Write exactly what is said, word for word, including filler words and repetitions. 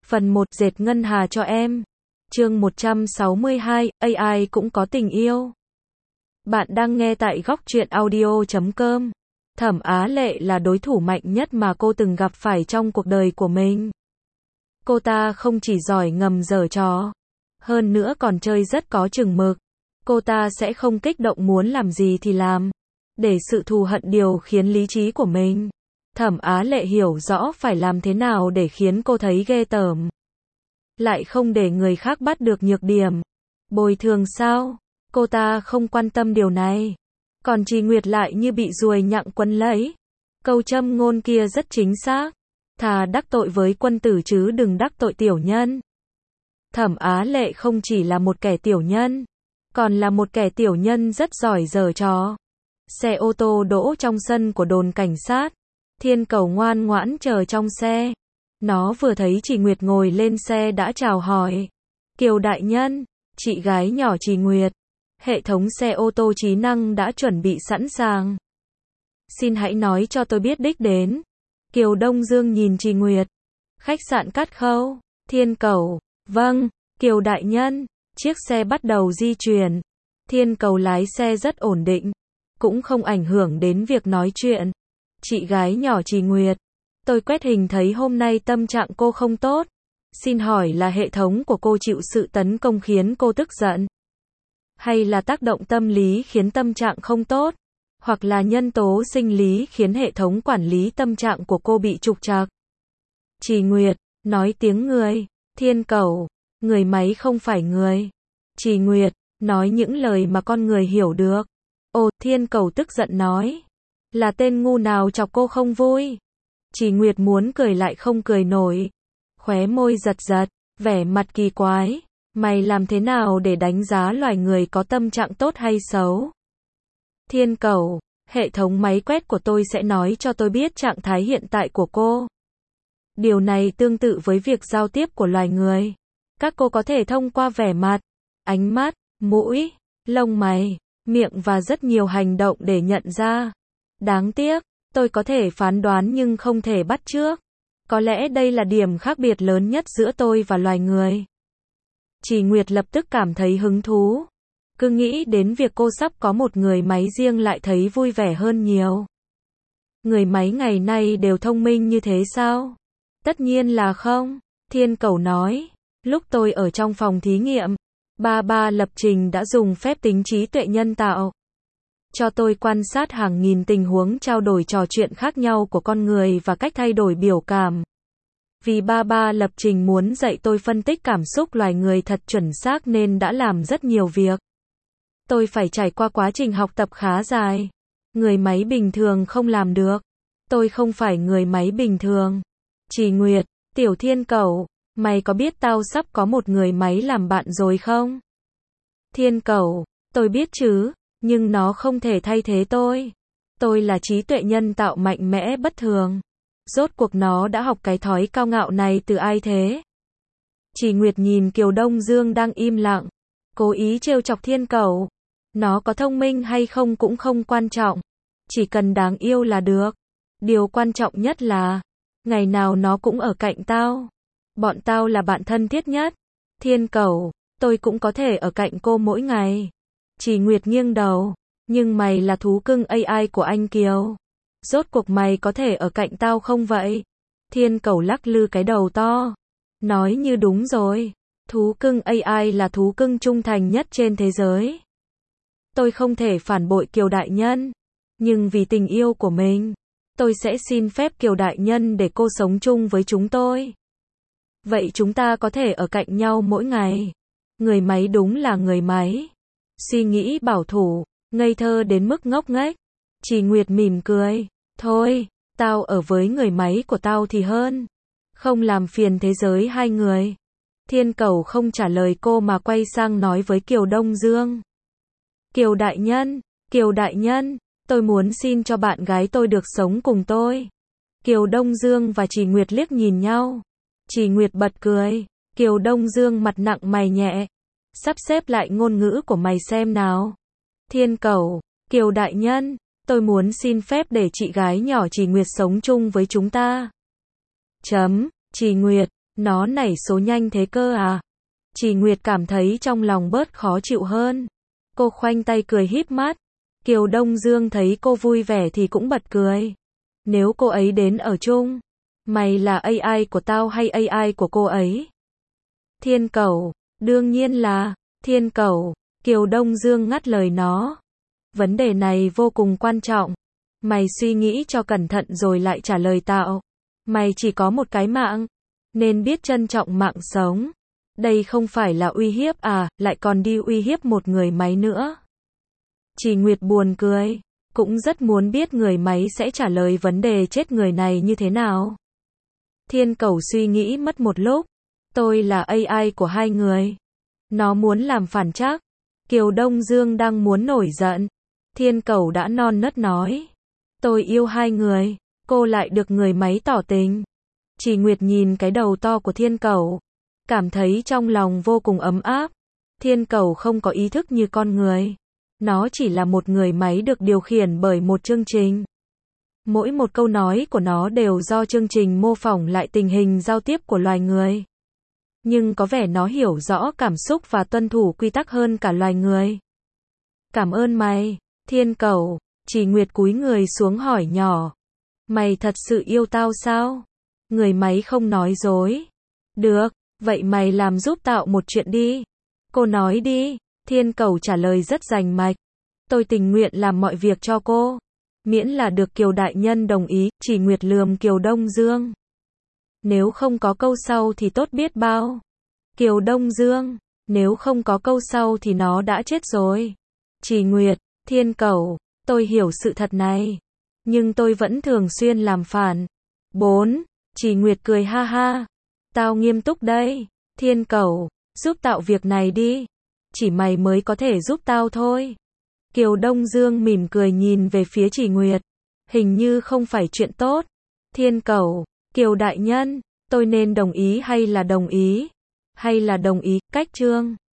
Phần một, dệt ngân hà cho em. Chương một trăm sáu mươi hai, a i cũng có tình yêu. Bạn đang nghe tại góc truyện audio chấm com. Thẩm Á Lệ là đối thủ mạnh nhất mà cô từng gặp phải trong cuộc đời của mình. Cô ta không chỉ giỏi ngầm giở trò, hơn nữa còn chơi rất có chừng mực. Cô ta sẽ không kích động muốn làm gì thì làm, để sự thù hận điều khiến lý trí của mình. Thẩm Á Lệ hiểu rõ phải làm thế nào để khiến cô thấy ghê tởm, lại không để người khác bắt được nhược điểm. Bồi thường sao? Cô ta không quan tâm điều này. Còn Trì Nguyệt lại như bị ruồi nhặng quấn lấy. Câu châm ngôn kia rất chính xác. Thà đắc tội với quân tử chứ đừng đắc tội tiểu nhân. Thẩm Á Lệ không chỉ là một kẻ tiểu nhân, còn là một kẻ tiểu nhân rất giỏi giở trò. Xe ô tô đỗ trong sân của đồn cảnh sát. Thiên Cầu ngoan ngoãn chờ trong xe. Nó vừa thấy Trì Nguyệt ngồi lên xe đã chào hỏi. Kiều đại nhân, chị gái nhỏ Trì Nguyệt. Hệ thống xe ô tô trí năng đã chuẩn bị sẵn sàng. Xin hãy nói cho tôi biết đích đến. Kiều Đông Dương nhìn Trì Nguyệt. Khách sạn Cát Khâu. Thiên Cầu. Vâng, Kiều đại nhân. Chiếc xe bắt đầu di chuyển. Thiên Cầu lái xe rất ổn định, cũng không ảnh hưởng đến việc nói chuyện. Chị gái nhỏ Trì Nguyệt, tôi quét hình thấy hôm nay tâm trạng cô không tốt. Xin hỏi là hệ thống của cô chịu sự tấn công khiến cô tức giận? Hay là tác động tâm lý khiến tâm trạng không tốt? Hoặc là nhân tố sinh lý khiến hệ thống quản lý tâm trạng của cô bị trục trặc? Trì Nguyệt, nói tiếng người. Thiên Cầu, người máy không phải người. Trì Nguyệt, nói những lời mà con người hiểu được. Ồ, Thiên Cầu tức giận nói. Là tên ngu nào chọc cô không vui? Trì Nguyệt muốn cười lại không cười nổi. Khóe môi giật giật, vẻ mặt kỳ quái. Mày làm thế nào để đánh giá loài người có tâm trạng tốt hay xấu? Thiên Cầu, hệ thống máy quét của tôi sẽ nói cho tôi biết trạng thái hiện tại của cô. Điều này tương tự với việc giao tiếp của loài người. Các cô có thể thông qua vẻ mặt, ánh mắt, mũi, lông mày, miệng và rất nhiều hành động để nhận ra. Đáng tiếc, tôi có thể phán đoán nhưng không thể bắt chước. Có lẽ đây là điểm khác biệt lớn nhất giữa tôi và loài người. Trì Nguyệt lập tức cảm thấy hứng thú. Cứ nghĩ đến việc cô sắp có một người máy riêng lại thấy vui vẻ hơn nhiều. Người máy ngày nay đều thông minh như thế sao? Tất nhiên là không. Thiên Cầu nói. Lúc tôi ở trong phòng thí nghiệm, ba ba lập trình đã dùng phép tính trí tuệ nhân tạo cho tôi quan sát hàng nghìn tình huống trao đổi trò chuyện khác nhau của con người và cách thay đổi biểu cảm. Vì ba ba lập trình muốn dạy tôi phân tích cảm xúc loài người thật chuẩn xác nên đã làm rất nhiều việc. Tôi phải trải qua quá trình học tập khá dài. Người máy bình thường không làm được. Tôi không phải người máy bình thường. Trì Nguyệt, Tiểu Thiên Cầu, mày có biết tao sắp có một người máy làm bạn rồi không? Thiên Cầu, tôi biết chứ, nhưng nó không thể thay thế tôi. Tôi là trí tuệ nhân tạo mạnh mẽ bất thường. Rốt cuộc nó đã học cái thói cao ngạo này từ ai thế? Trì Nguyệt nhìn Kiều Đông Dương đang im lặng, cố ý trêu chọc Thiên Cầu. Nó có thông minh hay không cũng không quan trọng, chỉ cần đáng yêu là được. Điều quan trọng nhất là, ngày nào nó cũng ở cạnh tao. Bọn tao là bạn thân thiết nhất. Thiên Cầu, tôi cũng có thể ở cạnh cô mỗi ngày. Trì Nguyệt nghiêng đầu, nhưng mày là thú cưng a i của anh Kiều. Rốt cuộc mày có thể ở cạnh tao không vậy? Thiên Cầu lắc lư cái đầu to. Nói như đúng rồi. Thú cưng a i là thú cưng trung thành nhất trên thế giới. Tôi không thể phản bội Kiều đại nhân. Nhưng vì tình yêu của mình, tôi sẽ xin phép Kiều đại nhân để cô sống chung với chúng tôi. Vậy chúng ta có thể ở cạnh nhau mỗi ngày. Người máy đúng là người máy. Suy nghĩ bảo thủ, ngây thơ đến mức ngốc nghếch. Trì Nguyệt mỉm cười. Thôi, tao ở với người máy của tao thì hơn. Không làm phiền thế giới hai người. Thiên Cầu không trả lời cô mà quay sang nói với Kiều Đông Dương. Kiều đại nhân, Kiều đại nhân, tôi muốn xin cho bạn gái tôi được sống cùng tôi. Kiều Đông Dương và Trì Nguyệt liếc nhìn nhau. Trì Nguyệt bật cười. Kiều Đông Dương mặt nặng mày nhẹ. Sắp xếp lại ngôn ngữ của mày xem nào. Thiên Cầu, Kiều đại nhân, tôi muốn xin phép để chị gái nhỏ Trì Nguyệt sống chung với chúng ta. Chấm, Trì Nguyệt, Nó nảy số nhanh thế cơ à? Chỉ Nguyệt cảm thấy trong lòng bớt khó chịu hơn. Cô khoanh tay cười híp mắt. Kiều Đông Dương thấy cô vui vẻ thì cũng bật cười. Nếu cô ấy đến ở chung, mày là a i của tao hay a i của cô ấy? Thiên Cẩu, đương nhiên là Thiên Cẩu. Kiều Đông Dương ngắt lời nó. Vấn đề này vô cùng quan trọng. Mày suy nghĩ cho cẩn thận rồi lại trả lời tao. Mày chỉ có một cái mạng, nên biết trân trọng mạng sống. Đây không phải là uy hiếp à, lại còn đi uy hiếp một người máy nữa. Chỉ Nguyệt buồn cười, cũng rất muốn biết người máy sẽ trả lời vấn đề chết người này như thế nào. Thiên Cẩu suy nghĩ mất một lúc. Tôi là a i của hai người. Nó muốn làm phản chắc. Kiều Đông Dương đang muốn nổi giận. Thiên Cẩu đã non nớt nói. Tôi yêu hai người. Cô lại được người máy tỏ tình. Chỉ Nguyệt nhìn cái đầu to của Thiên Cẩu, cảm thấy trong lòng vô cùng ấm áp. Thiên Cẩu không có ý thức như con người. Nó chỉ là một người máy được điều khiển bởi một chương trình. Mỗi một câu nói của nó đều do chương trình mô phỏng lại tình hình giao tiếp của loài người. Nhưng có vẻ nó hiểu rõ cảm xúc và tuân thủ quy tắc hơn cả loài người. Cảm ơn mày, Thiên Cẩu. Chỉ Nguyệt cúi người xuống hỏi nhỏ. Mày thật sự yêu tao sao? Người máy không nói dối. Được, vậy mày làm giúp tao một chuyện đi. Cô nói đi. Thiên Cẩu trả lời rất rành mạch. Tôi tình nguyện làm mọi việc cho cô, miễn là được Kiều đại nhân đồng ý. Chỉ Nguyệt lườm Kiều Đông Dương. Nếu không có câu sau thì tốt biết bao. Kiều Đông Dương, nếu không có câu sau thì nó đã chết rồi. Chỉ Nguyệt, Thiên Cẩu, tôi hiểu sự thật này, nhưng tôi vẫn thường xuyên làm phản. bốn. Chỉ Nguyệt cười ha ha. Tao nghiêm túc đây. Thiên Cẩu, giúp tạo việc này đi. Chỉ mày mới có thể giúp tao thôi. Kiều Đông Dương mỉm cười nhìn về phía Chỉ Nguyệt. Hình như không phải chuyện tốt. Thiên Cẩu, Kiều đại nhân, tôi nên đồng ý hay là đồng ý? Hay là đồng ý, cách chương.